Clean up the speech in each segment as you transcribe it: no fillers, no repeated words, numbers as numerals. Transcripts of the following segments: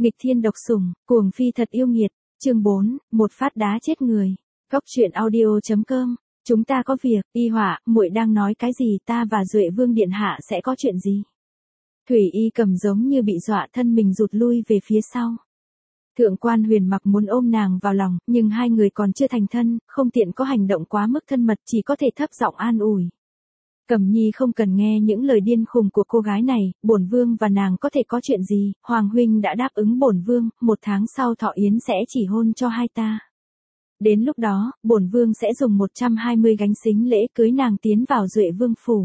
Nghịch thiên độc sủng, cuồng phi thật yêu nghiệt, chương 4, một phát đá chết người. Góc truyện audio.com. Chúng ta có việc, Y Họa, muội đang nói cái gì, ta và Duệ Vương điện hạ sẽ có chuyện gì? Thủy Y Cầm giống như bị dọa, thân mình rụt lui về phía sau. Thượng quan Huyền Mặc muốn ôm nàng vào lòng, nhưng hai người còn chưa thành thân, không tiện có hành động quá mức thân mật, chỉ có thể thấp giọng an ủi. Cẩm Nhi không cần nghe những lời điên khùng của cô gái này, bổn vương và nàng có thể có chuyện gì, Hoàng huynh đã đáp ứng bổn vương, 1 tháng sau Thọ Yến sẽ chỉ hôn cho hai ta. Đến lúc đó, bổn vương sẽ dùng 120 gánh xính lễ cưới nàng tiến vào Duệ Vương phủ.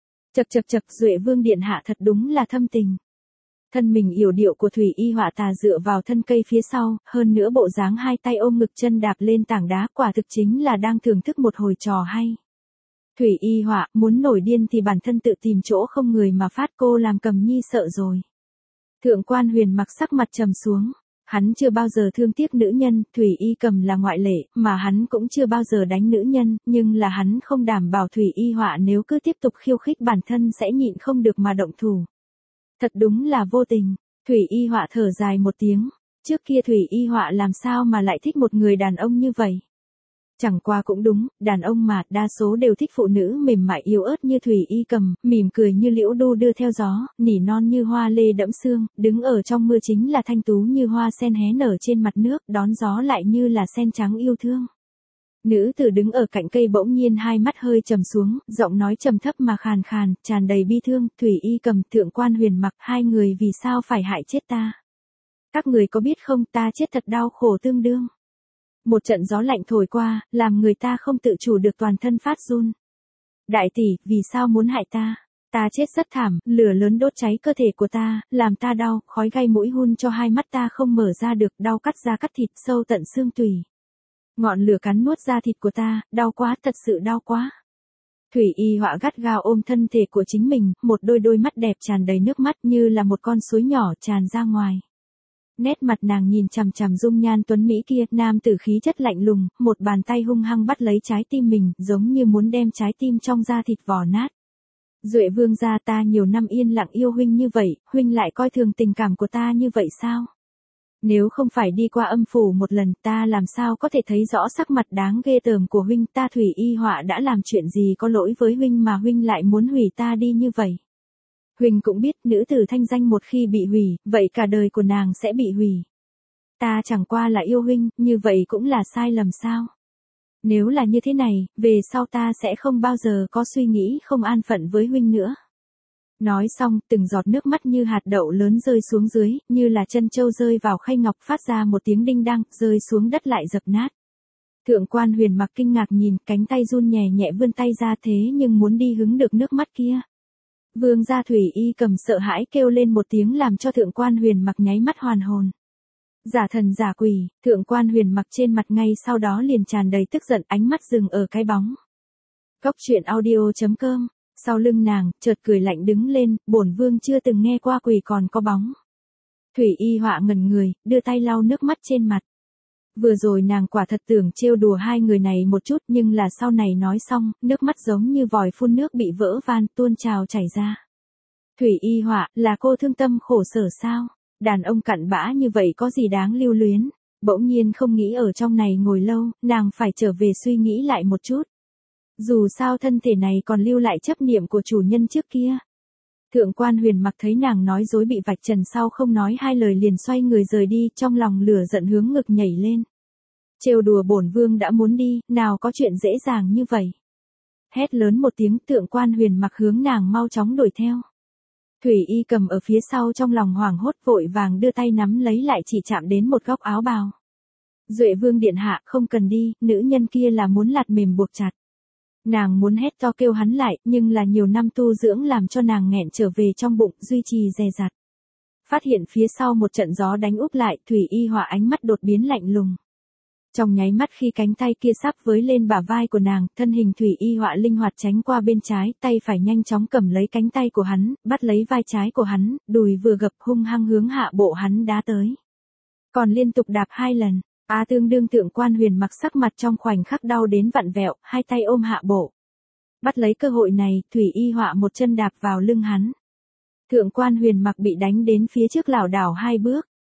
Chậc, Duệ Vương điện hạ thật đúng là thâm tình. Thân mình yểu điệu của Thủy Y Họa tà dựa vào thân cây phía sau, hơn nữa bộ dáng hai tay ôm ngực chân đạp lên tảng đá, quả thực chính là đang thưởng thức một hồi trò hay. Thủy Y Họa, muốn nổi điên thì bản thân tự tìm chỗ không người mà phát, cô làm Cẩm Nhi sợ rồi. Thượng quan Huyền Mặc sắc mặt trầm xuống. Hắn chưa bao giờ thương tiếc nữ nhân, Thủy Y Cầm là ngoại lệ, mà hắn cũng chưa bao giờ đánh nữ nhân, nhưng là hắn không đảm bảo Thủy Y Họa nếu cứ tiếp tục khiêu khích bản thân sẽ nhịn không được mà động thủ. Thật đúng là vô tình. Thủy Y Họa thở dài một tiếng. Trước kia Thủy Y Họa làm sao mà lại thích một người đàn ông như vậy? Chẳng qua cũng đúng, đàn ông mà, đa số đều thích phụ nữ mềm mại yếu ớt như Thủy Y Cầm, mỉm cười như liễu đu đưa theo gió, nỉ non như hoa lê đẫm sương, đứng ở trong mưa chính là thanh tú như hoa sen hé nở trên mặt nước, đón gió lại như là sen trắng yêu thương. Nữ tử đứng ở cạnh cây bỗng nhiên hai mắt hơi trầm xuống, giọng nói trầm thấp mà khàn khàn, tràn đầy bi thương, Thủy Y Cầm, Thượng quan Huyền Mặc, hai người vì sao phải hại chết ta? Các người có biết không, ta chết thật đau khổ tương đương. Một trận gió lạnh thổi qua, làm người ta không tự chủ được toàn thân phát run. Đại tỷ, vì sao muốn hại ta? Ta chết rất thảm, lửa lớn đốt cháy cơ thể của ta, làm ta đau, khói gai mũi hun cho hai mắt ta không mở ra được, đau cắt da cắt thịt sâu tận xương tủy. Ngọn lửa cắn nuốt da thịt của ta, đau quá, thật sự đau quá. Thủy Y Họa gắt gao ôm thân thể của chính mình, một đôi mắt đẹp tràn đầy nước mắt như là một con suối nhỏ tràn ra ngoài. Nét mặt nàng nhìn chằm chằm dung nhan tuấn mỹ kia, nam tử khí chất lạnh lùng, một bàn tay hung hăng bắt lấy trái tim mình, giống như muốn đem trái tim trong da thịt vò nát. Duệ Vương gia, ta nhiều năm yên lặng yêu huynh như vậy, huynh lại coi thường tình cảm của ta như vậy sao? Nếu không phải đi qua âm phủ một lần, ta làm sao có thể thấy rõ sắc mặt đáng ghê tởm của huynh, ta Thủy Y Họa đã làm chuyện gì có lỗi với huynh mà huynh lại muốn hủy ta đi như vậy? Huynh cũng biết, nữ tử thanh danh một khi bị hủy, vậy cả đời của nàng sẽ bị hủy. Ta chẳng qua là yêu huynh, như vậy cũng là sai lầm sao? Nếu là như thế này, về sau ta sẽ không bao giờ có suy nghĩ không an phận với huynh nữa. Nói xong, từng giọt nước mắt như hạt đậu lớn rơi xuống dưới, như là chân châu rơi vào khay ngọc, phát ra một tiếng đinh đăng, rơi xuống đất lại dập nát. Thượng quan Huyền Mặc kinh ngạc nhìn, cánh tay run nhẹ nhẹ vươn tay ra, thế nhưng muốn đi hứng được nước mắt kia. Vương gia. Thủy Y Cầm sợ hãi kêu lên một tiếng làm cho Thượng quan Huyền Mặc nháy mắt hoàn hồn. Giả thần giả quỷ, Thượng quan Huyền Mặc trên mặt ngay sau đó liền tràn đầy tức giận, ánh mắt dừng ở cái bóng. Góc truyện audio.com. Sau lưng nàng, chợt cười lạnh đứng lên, bổn vương chưa từng nghe qua quỷ còn có bóng. Thủy Y Họa ngẩn người, đưa tay lau nước mắt trên mặt. Vừa rồi nàng quả thật tưởng trêu đùa hai người này một chút, nhưng là sau này nói xong, nước mắt giống như vòi phun nước bị vỡ van, tuôn trào chảy ra. Thủy Y Họa, là cô thương tâm khổ sở sao? Đàn ông cặn bã như vậy có gì đáng lưu luyến? Bỗng nhiên không nghĩ ở trong này ngồi lâu, nàng phải trở về suy nghĩ lại một chút. Dù sao thân thể này còn lưu lại chấp niệm của chủ nhân trước kia. Thượng quan Huyền Mặc thấy nàng nói dối bị vạch trần sau không nói hai lời liền xoay người rời đi, trong lòng lửa giận hướng ngực nhảy lên. Trêu đùa bổn vương đã muốn đi, nào có chuyện dễ dàng như vậy. Hét lớn một tiếng, Thượng quan Huyền Mặc hướng nàng mau chóng đuổi theo. Thủy Y Cầm ở phía sau trong lòng hoảng hốt vội vàng đưa tay nắm lấy lại, chỉ chạm đến một góc áo bào. Duệ Vương điện hạ, không cần đi, nữ nhân kia là muốn lạt mềm buộc chặt. Nàng muốn hét to kêu hắn lại, nhưng là nhiều năm tu dưỡng làm cho nàng nghẹn trở về trong bụng, duy trì dè dặt. Phát hiện phía sau một trận gió đánh úp lại, Thủy Y Họa ánh mắt đột biến lạnh lùng. Trong nháy mắt khi cánh tay kia sắp với lên bả vai của nàng, thân hình Thủy Y Họa linh hoạt tránh qua bên trái, tay phải nhanh chóng cầm lấy cánh tay của hắn, bắt lấy vai trái của hắn, đùi vừa gập hung hăng hướng hạ bộ hắn đá tới. Còn liên tục đạp 2 lần. Tương đương Thượng quan Huyền Mặc sắc mặt trong khoảnh khắc đau đến vặn vẹo, hai tay ôm hạ bộ. Bắt lấy cơ hội này, Thủy Y Họa một chân đạp vào lưng hắn. Thượng quan Huyền Mặc bị đánh đến phía trước lảo đảo 2 bước.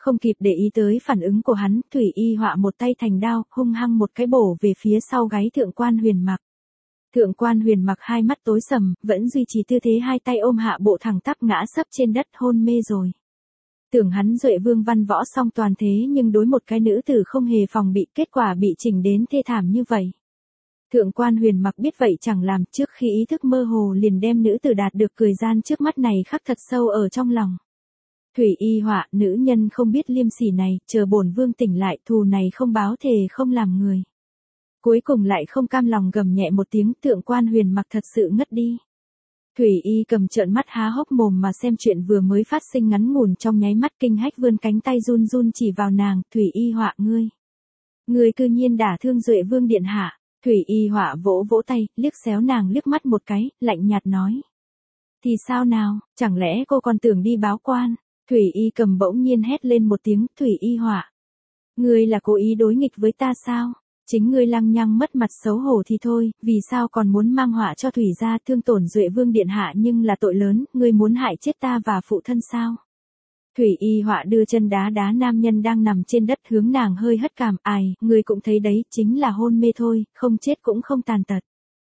Không kịp để ý tới phản ứng của hắn, Thủy Y Họa một tay thành đao, hung hăng một cái bổ về phía sau gáy Thượng Quan Huyền Mặc. Thượng Quan Huyền Mặc hai mắt tối sầm, vẫn duy trì tư thế hai tay ôm hạ bộ thẳng tắp ngã sấp trên đất hôn mê rồi. Tưởng hắn Duệ Vương văn võ song toàn thế nhưng đối một cái nữ tử không hề phòng bị, kết quả bị chỉnh đến thê thảm như vậy. Thượng Quan Huyền Mặc biết vậy chẳng làm, trước khi ý thức mơ hồ liền đem nữ tử đạt được cười gian trước mắt này khắc thật sâu ở trong lòng. Thủy Y Họa, nữ nhân không biết liêm sỉ này, chờ bổn vương tỉnh lại, thù này không báo thề không làm người. Cuối cùng lại không cam lòng gầm nhẹ một tiếng, Thượng Quan Huyền Mặc thật sự ngất đi. Thủy Y cầm trợn mắt há hốc mồm mà xem chuyện vừa mới phát sinh ngắn ngủn trong nháy mắt, kinh hách vươn cánh tay run run chỉ vào nàng, Thủy Y Họa ngươi cư nhiên đả thương Duệ Vương điện hạ. Thủy Y Họa vỗ vỗ tay, liếc xéo nàng liếc mắt một cái, lạnh nhạt nói. Thì sao nào, chẳng lẽ cô còn tưởng đi báo quan? Thủy Y cầm bỗng nhiên hét lên một tiếng, Thủy Y Họa. Ngươi là cố ý đối nghịch với ta sao? Chính ngươi lăng nhăng mất mặt xấu hổ thì thôi, vì sao còn muốn mang họa cho Thủy gia, thương tổn Duệ Vương điện hạ nhưng là tội lớn, ngươi muốn hại chết ta và phụ thân sao? Thủy Y Họa đưa chân đá đá nam nhân đang nằm trên đất, hướng nàng hơi hất cằm, ai, ngươi cũng thấy đấy, chính là hôn mê thôi, không chết cũng không tàn tật.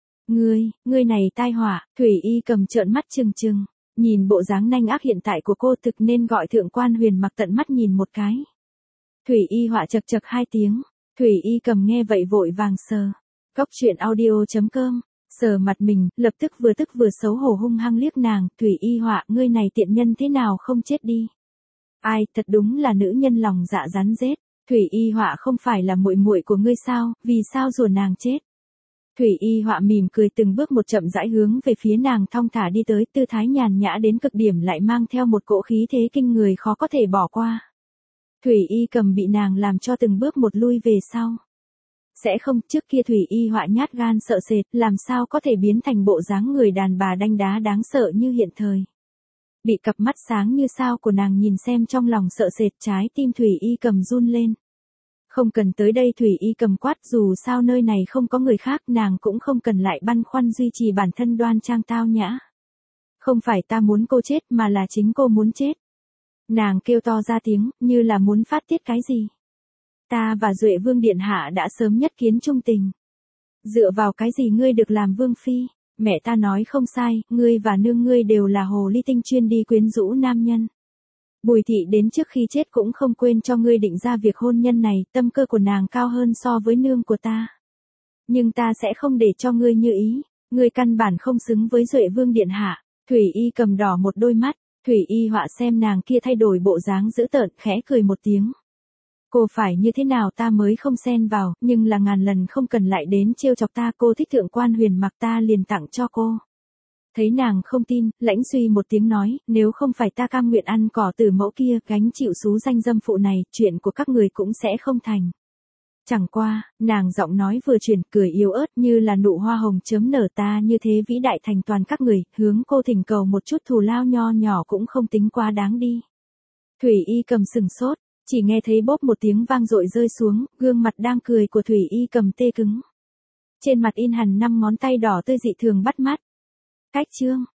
Ngươi này tai họa. Thủy Y cầm trợn mắt trừng trừng, nhìn bộ dáng nanh ác hiện tại của cô thực nên gọi Thượng Quan Huyền Mặc tận mắt nhìn một cái. Thủy Y Họa chật chật hai tiếng. Thủy Y cầm nghe vậy vội vàng sờ. Góc truyện audio.com, sờ mặt mình, lập tức vừa xấu hổ hung hăng liếc nàng, Thủy Y Họa, ngươi này tiện nhân thế nào không chết đi. Ai, thật đúng là nữ nhân lòng dạ rắn rết. Thủy Y Họa không phải là muội muội của ngươi sao, vì sao rủa nàng chết. Thủy Y Họa mỉm cười từng bước một chậm rãi hướng về phía nàng thong thả đi tới, tư thái nhàn nhã đến cực điểm lại mang theo một cỗ khí thế kinh người khó có thể bỏ qua. Thủy Y cầm bị nàng làm cho từng bước một lui về sau. Sẽ không, trước kia Thủy Y Họa nhát gan sợ sệt, làm sao có thể biến thành bộ dáng người đàn bà đanh đá đáng sợ như hiện thời. Bị cặp mắt sáng như sao của nàng nhìn xem trong lòng sợ sệt, trái tim Thủy Y cầm run lên. Không cần tới đây, Thủy Y cầm quát, dù sao nơi này không có người khác, nàng cũng không cần lại băn khoăn duy trì bản thân đoan trang tao nhã. Không phải ta muốn cô chết mà là chính cô muốn chết. Nàng kêu to ra tiếng, như là muốn phát tiết cái gì. Ta và Duệ Vương điện hạ đã sớm nhất kiến chung tình. Dựa vào cái gì ngươi được làm vương phi? Mẹ ta nói không sai, ngươi và nương ngươi đều là hồ ly tinh chuyên đi quyến rũ nam nhân. Bùi thị đến trước khi chết cũng không quên cho ngươi định ra việc hôn nhân này, tâm cơ của nàng cao hơn so với nương của ta. Nhưng ta sẽ không để cho ngươi như ý, ngươi căn bản không xứng với Duệ Vương điện hạ. Thủy Y cầm đỏ một đôi mắt, Thủy Y Họa xem nàng kia thay đổi bộ dáng dữ tợn, khẽ cười một tiếng. Cô phải như thế nào ta mới không xen vào, nhưng là ngàn lần không cần lại đến trêu chọc ta, cô thích Thượng Quan Huyền Mặc ta liền tặng cho cô. Thấy nàng không tin, lãnh suy một tiếng nói, nếu không phải ta cam nguyện ăn cỏ tử mẫu kia, gánh chịu xú danh dâm phụ này, chuyện của các người cũng sẽ không thành. Chẳng qua, nàng giọng nói vừa chuyển, cười yếu ớt như là nụ hoa hồng chớm nở, ta như thế vĩ đại thành toàn các người, hướng cô thỉnh cầu một chút thù lao nho nhỏ cũng không tính quá đáng đi. Thủy Y cầm sừng sốt, chỉ nghe thấy bốp một tiếng vang dội rơi xuống, gương mặt đang cười của Thủy Y cầm tê cứng. Trên mặt in hẳn 5 ngón tay đỏ tươi dị thường bắt mắt. Cách chương